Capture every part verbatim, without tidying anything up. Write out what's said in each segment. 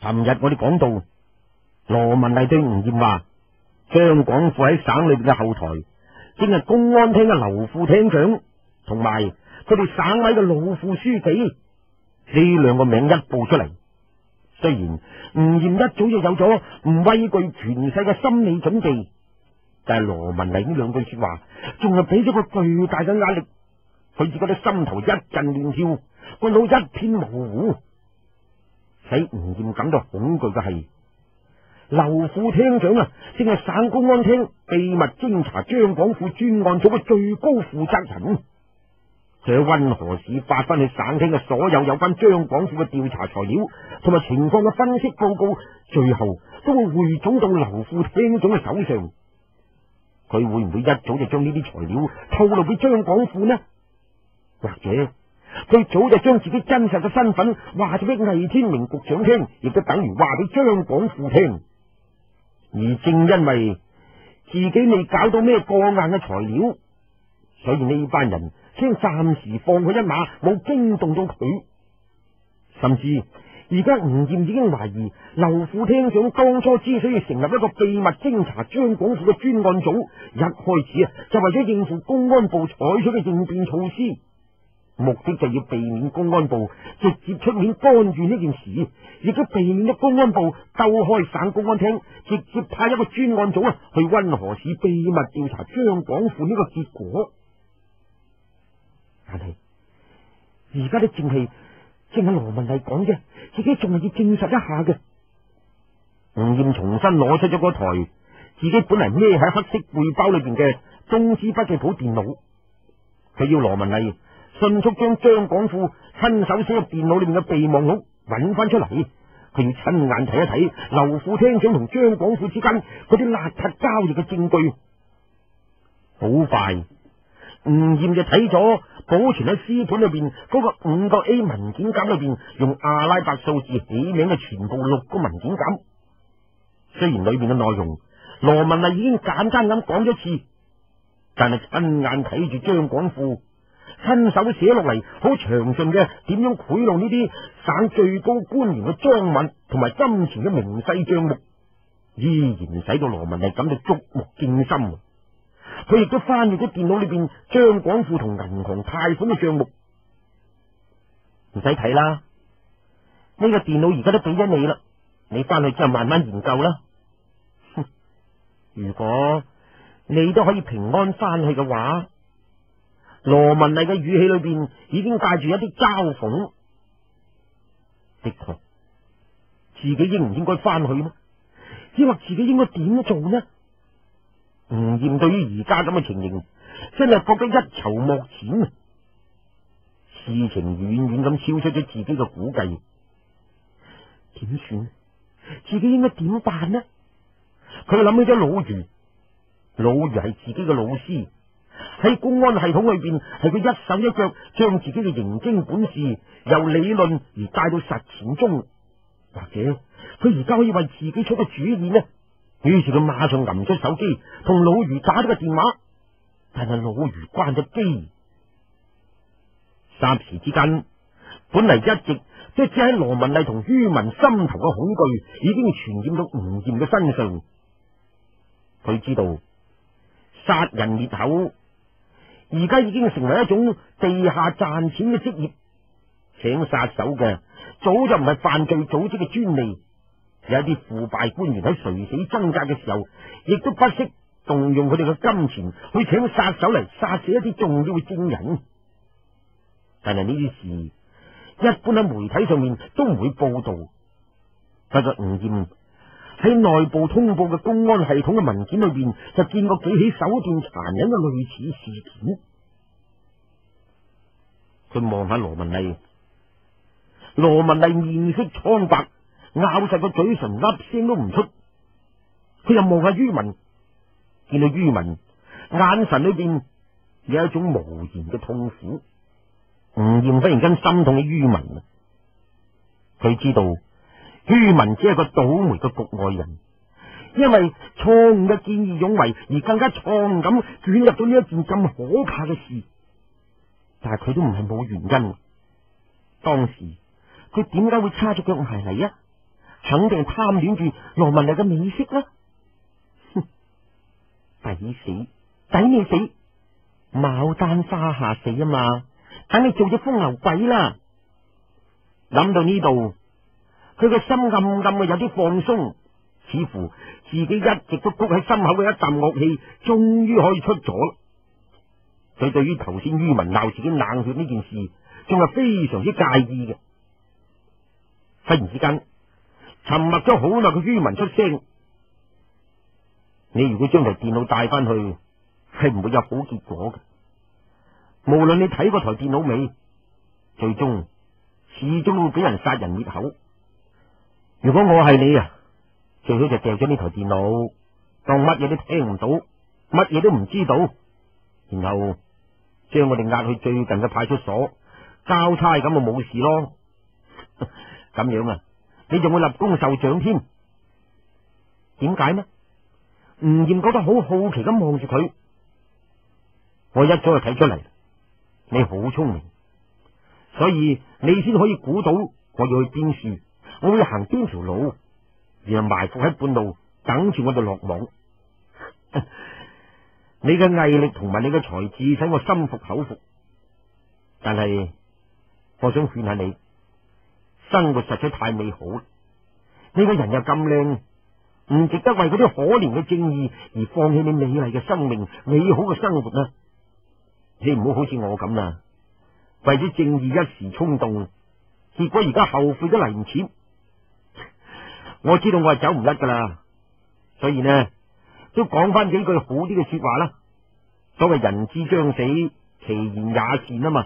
尋日我哋講到，羅文麗對吳艷話，張廣富喺省裏邊嘅後台，正係公安廳嘅劉副廳長，同埋佢哋省委嘅老副書記。呢兩個名一報出嚟，雖然吳艷一早就有咗唔畏懼權勢嘅心理準備，但係羅文麗呢兩句說話，仲係俾咗個巨大嘅壓力，佢自己嘅心頭一陣亂跳，個腦一片模糊。使吳艷感到恐懼嘅係，劉副廳長啊，正係省公安廳秘密偵查張廣富專案組嘅最高負責人。佢喺溫河市發翻去省廳嘅所有有關張廣富嘅調查材料同埋情況嘅分析報告，最後都會匯總到劉副廳長嘅手上。佢會唔會一早就將呢啲材料透露俾張廣富呢？或者佢早就將自己真實嘅身份話咗俾魏天明局長聽，亦都等於話俾張廣富聽。而正因為自己未搞到咩過硬嘅材料，所以呢班人先暫時放佢一馬，冇驚動到佢。甚至而家吳艷已經懷疑劉副廳長當初之所以成立一個秘密偵查張廣富嘅專案組，一開始啊就為咗應付公安部採取嘅應變措施，目的就要避免公安部直接出面干預呢件事，亦都避免咗公安部兜開省公安廳，直接派一個專案組啊去溫河市秘密調查張廣富呢個結果。但係而家都淨係淨係羅文麗講啫，自己仲係要證實一下嘅。吳艷重新攞出咗嗰台自己本嚟孭喺黑色背包裏邊嘅中資筆記簿電腦，佢要羅文麗迅速將張廣富親手寫入電腦裏面嘅備忘錄揾翻出嚟，佢要親眼睇一睇劉副廳長同張廣富之間嗰啲邋遢交易嘅證據。好快，吳艷就睇咗保存喺屍盤裏邊嗰個五個 A 文件夾裏邊用阿拉伯數字起名嘅全部六個文件夾。雖然裏邊嘅內容羅文麗已經簡單咁講咗一次，但係親眼睇住張廣富親手寫落嚟，好詳盡嘅點樣賄賂呢啲省最高官員嘅贓物同埋金錢嘅明細賬目，依然使到羅文麗感到觸目驚心。佢亦都翻閱咗電腦裏邊張廣富同銀行貸款嘅賬目。唔使睇啦，呢個電腦而家都俾咗你啦，你翻去之後慢慢研究啦。如果你都可以平安翻去嘅話，羅文麗嘅語氣裏邊已經帶住一啲嘲諷。的確，自己應唔應該翻去呢？抑或自己應該點做呢？吳艷對於而家咁嘅情形，真係覺得一籌莫展啊！事情遠遠咁超出咗自己嘅估計，點算？自己應該點辦呢？佢諗起咗老余，老余係自己嘅老師，喺公安系統裏邊係佢一手一腳將自己嘅刑偵本事由理論而帶到實踐中，或者佢而家可以為自己出個主意呢？於是佢馬上揞出手機同老余打咗個電話，但係老余關咗機。霎時之間，本嚟一直即係喺羅文麗同于文心頭嘅恐懼已經傳染到吳艷嘅身上。佢知道殺人滅口而家已經成為一種地下賺錢嘅職業，請殺手嘅早就唔係犯罪組織嘅專利。有一啲腐敗官員喺垂死掙扎嘅時候，亦都不惜動用佢哋嘅金錢去請殺手嚟殺死一啲重要嘅證人。但係呢啲事一般喺媒體上面都唔會報道。不過吳艷喺內部通報嘅公安系統嘅文件裏邊，就見過幾起手段殘忍嘅類似事件。佢望下羅文麗，羅文麗面色蒼白，咬實個嘴唇，粒聲都唔出。佢又望下于文，見到于文眼神裏邊有一種無言嘅痛苦。吳艷忽然間心痛嘅于文，佢知道于文只係個倒霉嘅局外人，因為錯誤嘅見義勇為而更加錯誤咁捲入咗呢一件咁可怕嘅事。但係佢都唔係冇原因。當時佢點解會叉咗腳埋嚟啊？ 肯定係貪戀住羅文麗嘅美色啦。哼，抵死，抵你死！牡丹花下死啊嘛，等你做隻風流鬼啦！諗到呢度，佢個心暗暗嘅有啲放鬆，似乎自己一直都谷喺心口嘅一啖惡氣，終於可以出咗。佢對於頭先于文鬧自己冷血呢件事，仲係非常之介意嘅。忽然之間，沉默咗好耐嘅于文出聲：你如果將台電腦帶翻去，係唔會有好結果嘅。無論你睇過台電腦未，最終始終會俾人殺人滅口。如果我係你啊，最好就掉咗呢台電腦，當乜嘢都聽唔到，乜嘢都唔知道，然後將我哋押去最近嘅派出所交差，咁就冇事咯。咁樣啊，你仲會立功受獎添？點解呢？吳艷覺得好好奇咁望住佢，我一早就睇出嚟，你好聰明，所以你先可以估到我要去邊處，我會行邊條路，然後埋伏喺半路等住我哋落網。你嘅毅力同埋你嘅才智使我心服口服，但係我想勸下你，生活實在太美好啦，你個人又咁靚，唔值得為嗰啲可憐嘅正義而放棄你美麗嘅生命、美好嘅生活啊！你唔好好似我咁啦，為咗正義一時衝動，結果而家後悔都嚟唔切。我知道我係走唔甩噶啦，所以呢都講翻幾句好啲嘅說話啦。所謂人之將死，其言也善啊嘛。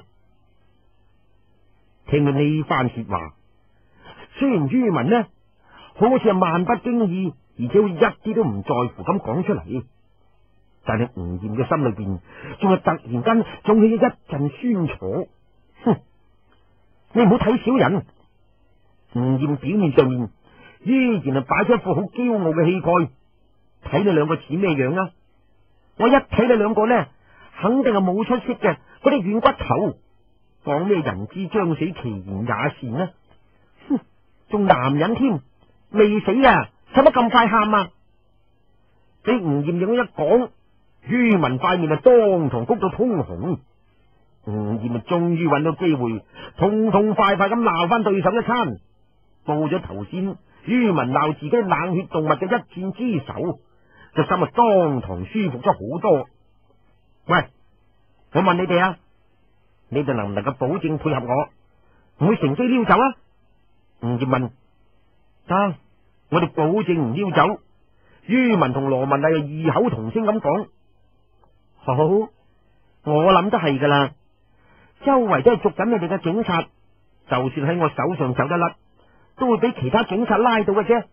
聽到呢番說話，雖然于文呢好似係萬不經意，而且會一啲都唔在乎咁講出嚟，但係吳艷嘅心裏邊仲係突然間湧起一陣酸楚。哼，你唔好睇小人。吳艷表面上面依然係擺出一副好驕傲嘅氣概，睇你兩個似咩樣啊？我一睇你兩個呢，肯定係冇出息嘅嗰啲軟骨頭，講咩人之將死，其言也善呢？哼，仲男人添，未死啊，使乜咁快喊啊？俾吳艷咁一講，于文塊面啊當堂谷到通紅。吳艷啊終於揾到機會，痛痛快快咁鬧翻對手一餐，報咗頭先于文鬧自己冷血動物嘅一箭之仇，個心啊當堂舒服咗好多。喂，我問你哋啊，你哋能唔能夠保證配合我，唔會乘機溜走啊？吳艷問：得，我哋保證唔溜走。于文同羅文麗異口同聲咁講：好，我諗都係噶啦。周圍都係捉緊你哋嘅警察，就算喺我手上走得甩，都會俾其他警察拉到嘅啫。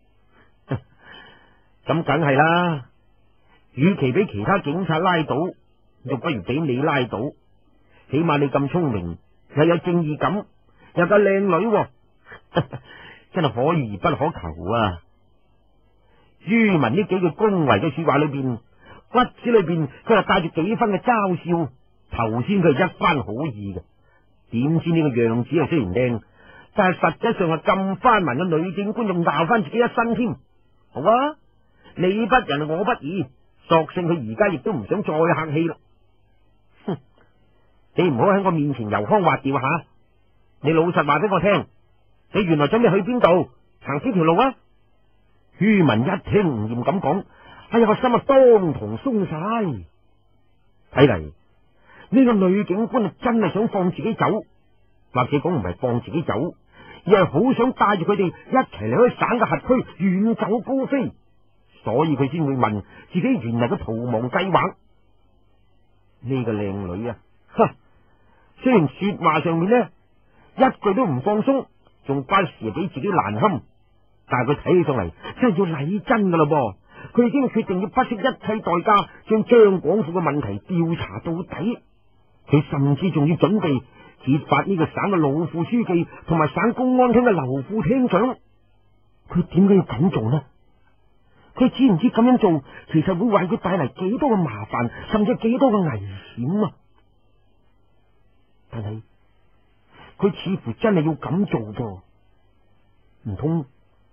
咁梗係啦，與其俾其他警察拉到，就不如俾你拉到。起碼你咁聰明，又有正義感，又個靚女，真係可遇而不可求啊！于文呢幾句恭維嘅說話裏邊，骨子裏邊佢係帶住幾分嘅嘲笑。頭先佢係一番好意嘅，點知呢個樣子係雖然靚，但係實際上係咁翻文嘅女警官，仲鬧翻自己一身添。好啊，你不仁我不義，索性佢而家亦都唔想再客氣啦。哼，你唔好喺我面前油腔滑調下，你老實話俾我聽，你原來準備去邊度，行邊條路啊？于文一聽吳艷咁講，哎呀個心啊當堂鬆晒。睇嚟呢個女警官啊真係想放自己走，或者講唔係放自己走，而係好想帶住佢哋一齊嚟去省嘅轄區遠走高飛，所以佢先會問自己原來嘅逃亡計劃。呢個靚女啊，哼，雖然說話上面呢一句都唔放鬆，仲不時俾自己難堪，但係佢睇起上嚟真係要禮真噶啦噃。佢已經決定要不惜一切代價將張廣富嘅問題調查到底。佢甚至仲要準備揭發呢個省嘅老副書記同埋省公安廳嘅劉副廳長。佢點解要咁做呢？佢知唔知咁樣做其實會為佢帶嚟幾多嘅麻煩，甚至幾多嘅危險啊？但係佢似乎真係要咁做噃，唔通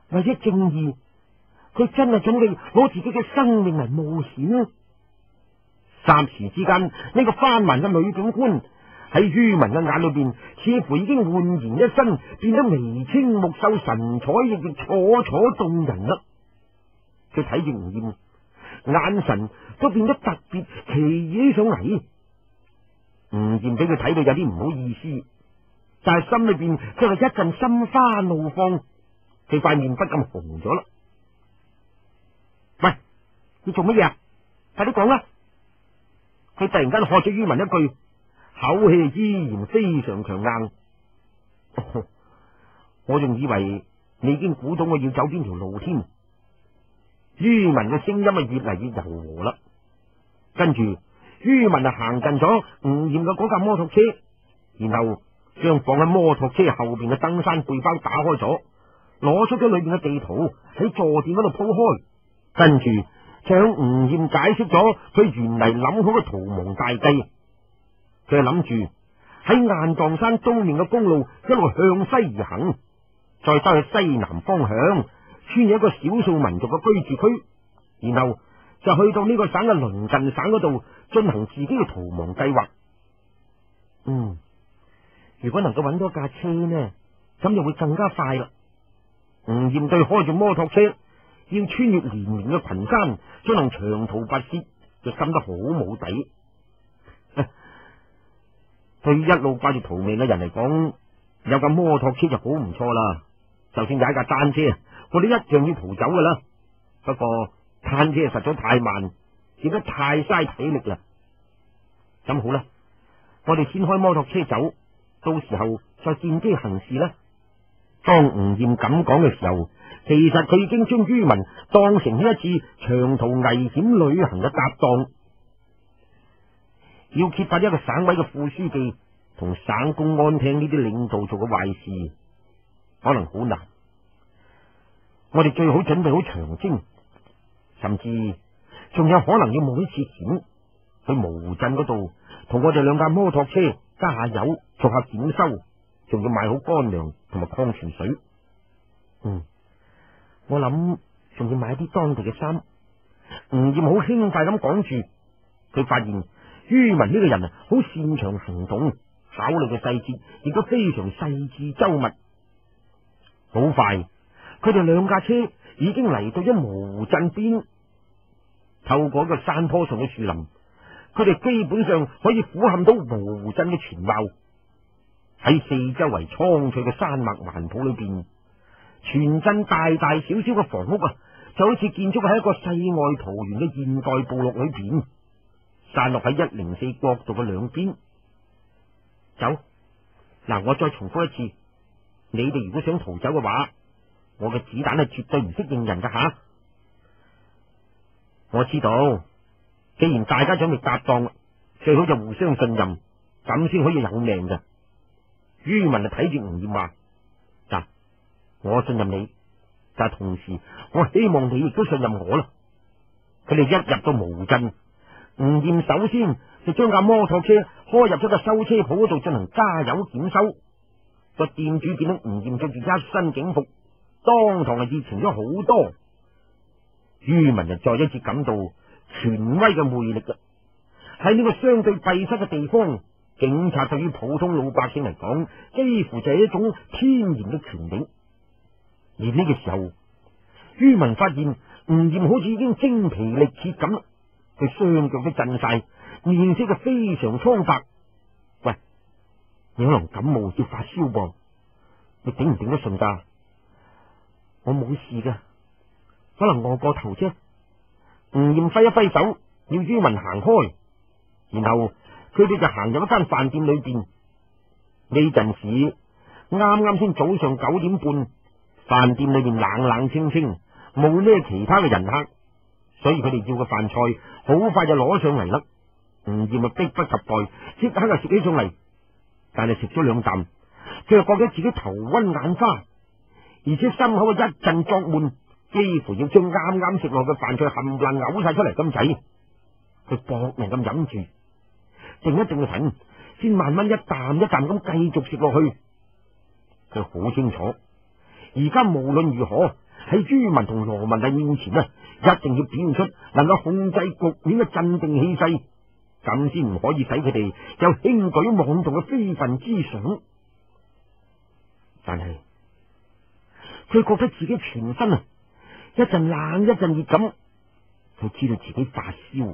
為咗正義，佢真係準備攞自己嘅生命嚟冒險。霎時之間，呢、這個翻蠻嘅女警官喺于文嘅眼裏邊，似乎已經煥然一新，變得眉清目秀、神采奕奕、楚楚動人啦。佢睇住吳艷，眼神都變得特別奇異上嚟。吳艷俾佢睇到有啲唔好意思，但係心裏邊卻係一陣心花怒放，佢塊面不禁紅咗啦。喂，你做乜嘢啊？快啲講啦！佢突然間喝咗于文一句，口氣依然非常強硬。哦、我仲以為你已經估到我要走邊條路添。于文嘅聲音啊越嚟越柔和啦。跟住于文啊行近咗吳艷嘅嗰架摩托車，然後將放喺摩托車後邊嘅登山背包打開咗，攞出咗裏邊嘅地圖喺坐墊嗰度鋪開，跟住向吳艷解釋咗佢原嚟諗好嘅逃亡大計。佢係諗住喺雁蕩山東面嘅公路一路向西而行，再兜去西南方向，穿越一個少數民族嘅居住區，然後就去到呢個省嘅鄰近省嗰度進行自己嘅逃亡計劃。嗯，如果能夠揾到架車呢，咁就會更加快啦。吳艷對開住摩托車要穿越連綿嘅群山進行長途跋涉，就心得好冇底。對於一路掛住逃命嘅人嚟講，有架摩托車就好唔錯啦。就算踩架單車，我哋一樣要逃走噶啦。不過單車實在太慢，變得太嘥體力啦。咁好啦，我哋先開摩托車走，到時候再見機行事啦。當吳艷咁講嘅時候，其實佢已經將于文當成呢一次長途危險旅行嘅搭檔。要揭發一個省委嘅副書記同省公安廳呢啲領導做嘅壞事，可能好難。我哋最好準備好長征，甚至仲有可能要冒一次險去蕪鎮嗰度，同我哋兩架摩托車加下油，做下檢修，仲要買好乾糧同埋礦泉水。嗯，我諗仲要買啲當地嘅衫。吳艷好輕快咁講住，佢發現于文呢個人啊，好擅長行動，考慮嘅細節亦都非常細緻周密。好快，佢哋兩架車已經嚟到咗蕪鎮邊。透過一個山坡上嘅樹林，佢哋基本上可以俯瞰到蕪鎮嘅全貌。喺四周圍蒼翠嘅山脈環抱裏邊，全鎮大大小小嘅房屋啊，就好似建築喺一個世外桃源嘅現代部落裏邊，散落喺一零四國道嘅兩邊。走，嗱，我再重複一次，你哋如果想逃走嘅話，我嘅子彈係絕對唔識應人噶吓。我知道，既然大家準備搭檔，最好就互相信任，咁先可以有命嘅。于文就睇住吳艷話：嗱，我信任你，但係同時我希望你亦都信任我啦。佢哋一入到蕪鎮，吳艷首先就將架摩托車開入咗個修車鋪嗰度進行加油檢修。個店主見到吳艷着住一身警服，當堂係熱情咗好多。于文就再一次感到權威嘅魅力啦。喺呢個相對閉塞嘅地方，警察對於普通老百姓嚟講，幾乎就係一種天然嘅權利。而呢個時候，于文發現吳艷好似已經精疲力竭咁啦，佢雙腳都震晒，面色就非常蒼白。喂，你可能感冒要發燒噃，你頂唔頂得順噶？我冇事噶，可能餓過頭啫。吳艷揮一揮手，要于文行開，然後佢哋就行入一間飯店裏邊。呢陣時啱啱先早上九點半，飯店裏邊冷冷清清，冇咩其他嘅人客，所以佢哋要嘅飯菜好快就攞上嚟啦。吳艷啊迫不及待，即刻就食起上嚟，但係食咗兩啖，佢又覺得自己頭暈眼花，而且心口啊一陣作悶，幾乎要將啱啱食落嘅飯菜冚唪唥嘔晒出嚟咁滯。佢搏命咁忍住，定一定個神，先慢慢一啖一啖咁繼續食落去。佢好清楚，而家無論如何喺于文同羅文麗面前啊，一定要表現出能夠控制局面嘅鎮定氣勢，咁先唔可以使佢哋有輕舉妄動嘅非分之想。但係佢覺得自己全身啊一陣冷一陣熱咁，佢知道自己發燒。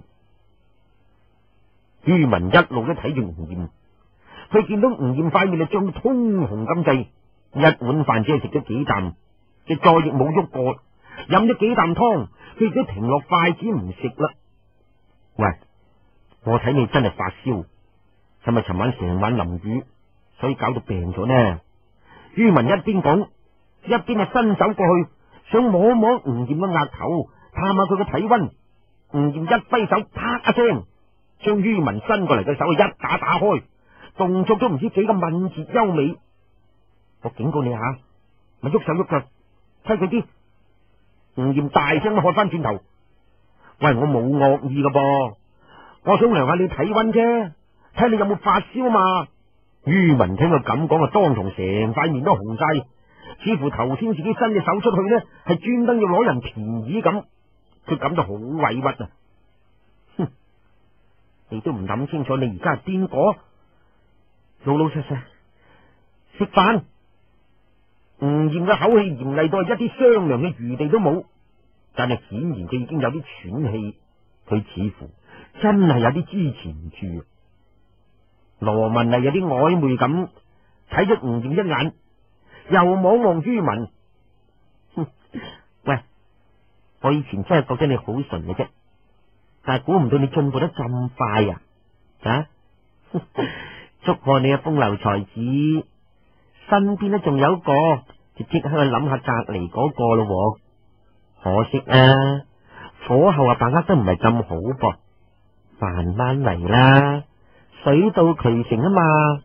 于文一路都睇住吳艷，佢見到吳艷塊面啊漲到通紅咁滯，一碗飯只係食咗幾啖，佢再亦冇喐過，飲咗幾啖湯，佢亦都停落筷子唔食啦。喂，我睇你真係發燒，係咪尋晚成晚淋雨，所以搞到病咗呢？于文一邊講，一邊啊伸手過去，想摸摸吳艷嘅額頭，探下佢嘅體溫。吳艷一揮手，啪一聲，將于文伸過嚟嘅手一打打開，動作都唔知幾咁敏捷優美。我警告你下，咪喐手喐腳，睇佢啲。吳艷大聲咁喝翻轉頭，喂，我冇惡意噶噃，我想量下你體溫啫，睇你有冇發燒嘛。于文聽佢咁講啊，當堂成塊面都紅晒，似乎頭先自己伸隻手出去呢，係專登要攞人便宜咁，佢感到好委屈啊！哼，你都唔諗清楚，你而家係邊個？老老實實食飯。吳艷嘅口氣嚴厲到係一啲商量嘅餘地都冇，但係顯然佢已經有啲喘氣，佢似乎真係有啲支持唔住。羅文麗有啲曖昧咁睇咗吳艷一眼，又望望于文。哼，喂，我以前真係覺得你好純嘅啫，但係估唔到你進步得咁快啊！啊，祝賀你嘅風流才子，身邊咧仲有一個，就即刻去諗下隔籬嗰個咯。可惜啊，火候啊把握得唔係咁好噃，慢慢嚟啦。水到渠成啊嘛！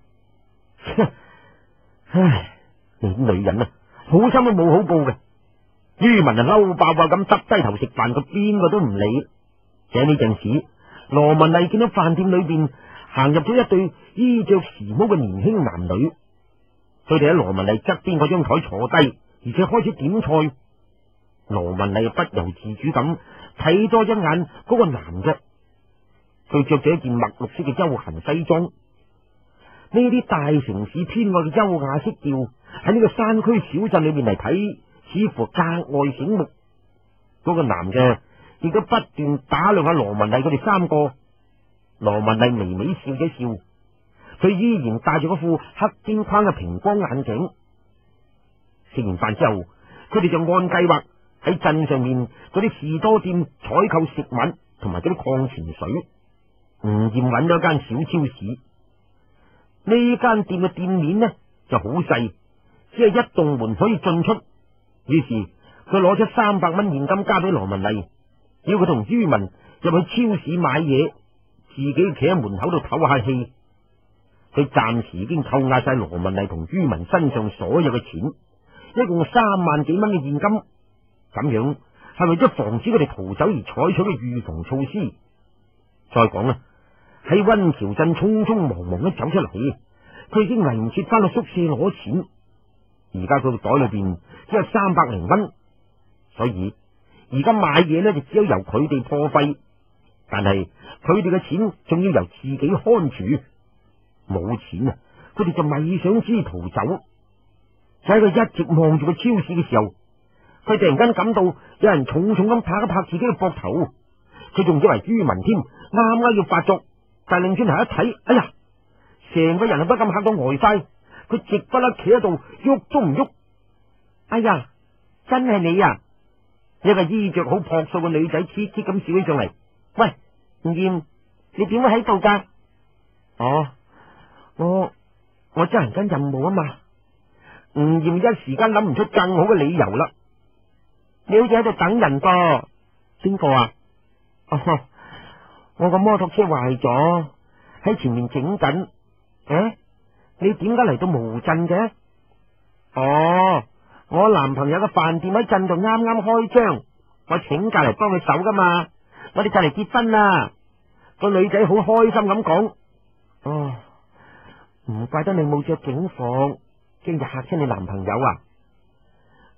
唉，你啲女人啊，好心都冇好報嘅。于文啊嬲爆爆咁耷低頭食飯，佢邊個都唔理。喺呢陣時，羅文麗見到飯店裏邊行入咗一對衣着時髦嘅年輕男女，佢哋喺羅文麗側邊嗰張台坐低，而且開始點菜。羅文麗不由自主咁睇多一眼嗰個男嘅。佢着咗一件墨綠色嘅休閒西裝，呢啲大城市偏愛嘅優雅色調喺呢個山區小鎮裏面嚟睇，似乎格外醒目。嗰個男嘅亦都不斷打量下羅文麗佢哋三個。羅文麗微微笑咗笑，佢依然戴住嗰副黑邊框嘅平光眼鏡。食完飯之後，佢哋就按計劃喺鎮上面嗰啲士多店採購食物同埋嗰啲礦泉水。吳艷揾咗間小超市，呢間店嘅店面呢就好細，只係一棟門可以進出。於是佢攞出三百蚊現金交俾羅文麗，要佢同于文入去超市買嘢，自己企喺門口度唞下氣。佢暫時已經扣押晒羅文麗同于文身上所有嘅錢，一共三萬幾蚊嘅現金。咁樣係為咗防止佢哋逃走而採取嘅預防措施。再講啦。喺溫橋鎮匆匆忙忙咁走出嚟，佢已經嚟唔切翻去宿舍攞錢。而家佢個袋裏邊只有三百零蚊，所以而家買嘢呢就只有由佢哋破費，但係佢哋嘅錢仲要由自己看住。冇錢啊，佢哋就咪想知逃走。就喺佢一直望住個超市嘅時候，佢突然間感到有人重重咁拍一拍自己嘅膊頭，佢仲以為于文添，啱啱要發作。但係擰轉頭一睇，哎呀，成個人啊不禁嚇到呆晒，佢直不甩企喺度，喐都唔喐。哎呀，真係你啊！一個衣着好樸素嘅女仔，切切咁笑起上嚟。喂，吳艷，你點會喺度噶？哦，我我執行緊任務啊嘛。吳艷一時間諗唔出更好嘅理由啦。你好似喺度等人噃？邊個啊？哦。我個摩托車壞咗，喺前面整緊。誒，你點解嚟到無鎮嘅？哦，我男朋友嘅飯店喺鎮度啱啱開張，我請假嚟幫佢手噶嘛。我哋就嚟結婚啦。個女仔好開心咁講。哦，唔怪得你冇着警服，驚就嚇親你男朋友啊。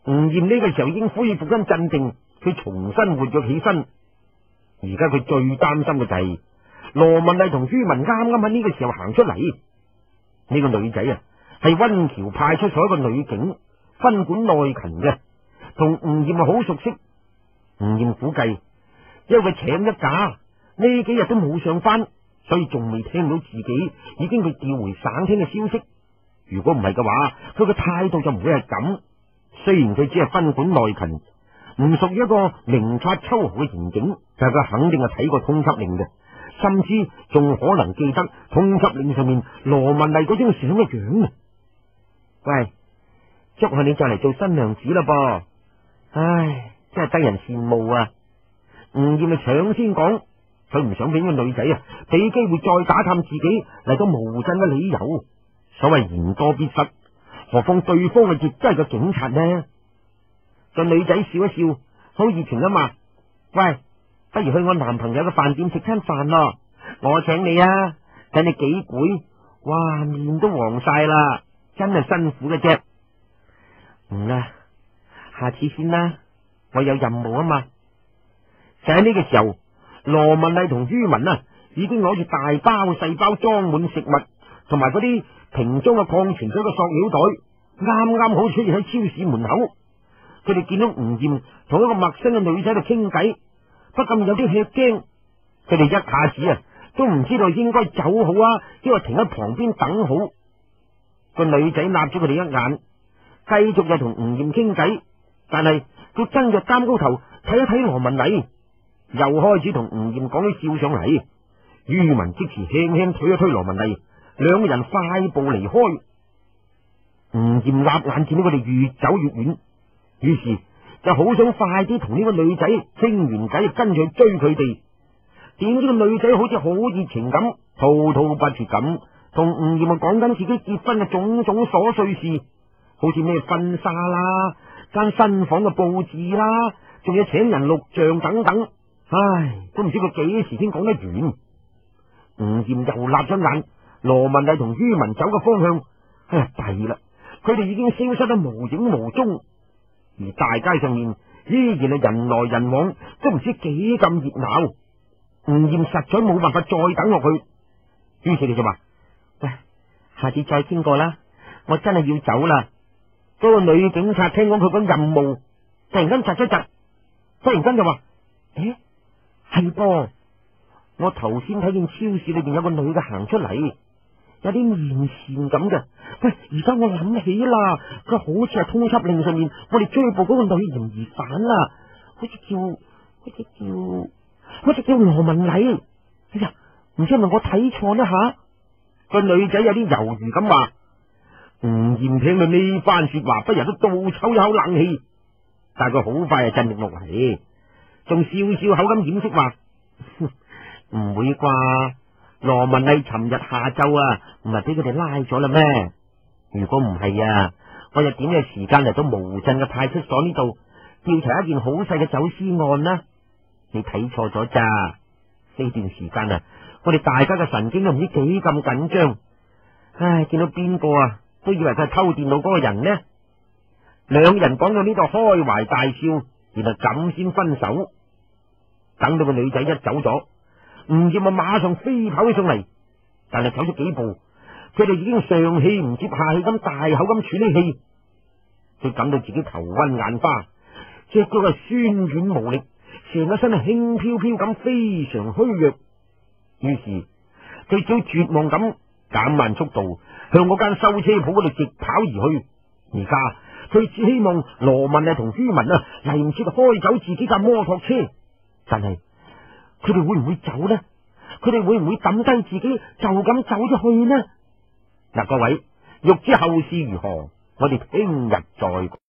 吳艷呢個時候已經恢復緊鎮定，佢重新活躍起身。而家佢最擔心嘅就係羅文麗同于文啱啱喺呢個時候行出嚟。呢、這個女仔啊，係溫橋派出所一個女警，分管內勤嘅，同吳艷啊好熟悉。吳艷估計，因為佢請一假，呢幾日都冇上班，所以仲未聽到自己已經被調回省廳嘅消息。如果唔係嘅話，佢嘅態度就唔會係咁。雖然佢只係分管內勤，唔屬於一個明察秋毫嘅刑警，但係佢肯定係睇過通緝令嘅，甚至仲可能記得通緝令上面羅文麗嗰張相嘅樣。喂，祝賀你就嚟做新娘子啦噃！唉，真係得人羨慕啊！吳艷咪搶先講，佢唔想俾個女仔啊俾機會再打探自己嚟到無鎮嘅理由。所謂言多必失，何況對方係亦都係個警察呢？個女仔笑一笑，好熱情啊嘛！喂，不如去我男朋友嘅飯店食餐飯咯，我請你啊！睇你幾攰，哇，面都黃晒啦，真係辛苦嘅啫。唔啦，下次先啦，我有任務啊嘛。就喺呢個時候，羅文麗同于文啊，已經攞住大包細包裝滿食物同埋嗰啲瓶裝嘅礦泉水嘅塑料袋，啱啱好出現喺超市門口。佢哋見到吳艷同一個陌生嘅女仔喺度傾偈，不禁有啲吃驚。佢哋一下子啊，都唔知道應該走好啊，抑或停喺旁邊等好。個女仔擸咗佢哋一眼，繼續就同吳艷傾偈，但係佢真係擔高頭睇一睇羅文麗，又開始同吳艷講起笑上嚟。于文即時輕輕推一推羅文麗，兩個人快步離開。吳艷立眼見到佢哋越走越遠，於是就好想快啲同呢個女仔傾完偈，跟住去追佢哋。點知個女仔好似好熱情咁，滔滔不絕咁同吳艷講緊自己結婚嘅種種瑣碎事，好似咩婚紗啦、間新房嘅布置啦，仲要請人錄像等等。唉，都唔知佢幾時先講得完。吳艷又立咗眼羅文麗同于文走嘅方向，唉呀，弊啦！佢哋已經消失得無影無蹤，而大街上面依然係人來人往，都唔知幾咁熱鬧。吳艷實在冇辦法再等落去，於是佢就話：喂，下次再傾過啦，我真係要走啦。嗰個女警察聽講佢講任務，突然間窒一窒，忽然間就話：誒，係噃，我頭先睇見超市裏邊有個女嘅行出嚟，有啲面善咁嘅。喂，而家我諗起啦，佢好似係通緝令上面我哋追捕嗰個女嫌疑犯啦，好似叫好似叫好似叫羅文麗。哎呀，唔知係咪我睇錯呢吓？個女仔有啲猶豫咁話。吳艷聽到呢番說話，不由得倒抽一口冷氣，但係佢好快就鎮定落嚟，仲笑笑口咁掩飾話：唔會啩？羅文麗尋日下晝啊，唔係俾佢哋拉咗啦咩？如果唔係啊，我又點有時間嚟到無鎮嘅派出所呢度調查一件好細嘅走私案呢？你睇錯咗咋？呢段時間啊，我哋大家嘅神經都唔知幾咁緊張。唉，見到邊個啊，都以為佢係偷電腦嗰個人呢。兩人講到呢度開懷大笑，然後咁先分手。等到個女仔一走咗，吳艷啊馬上飛跑起上嚟，但係走咗幾步，佢哋已經上氣唔接下氣咁大口咁喘氣氣。佢感到自己頭昏眼花，隻腳係酸軟無力，成個身係輕飄飄咁，非常虛弱。於是佢只好絕望咁減慢速度，向嗰間修車鋪嗰度直跑而去。而家佢只希望羅文啊同于文啊嚟唔切開走自己架摩托車，但係佢哋會唔會走呢？佢哋會唔會抌低自己就咁走咗去呢？嗱，各位欲知後事如何，我哋聽日再講。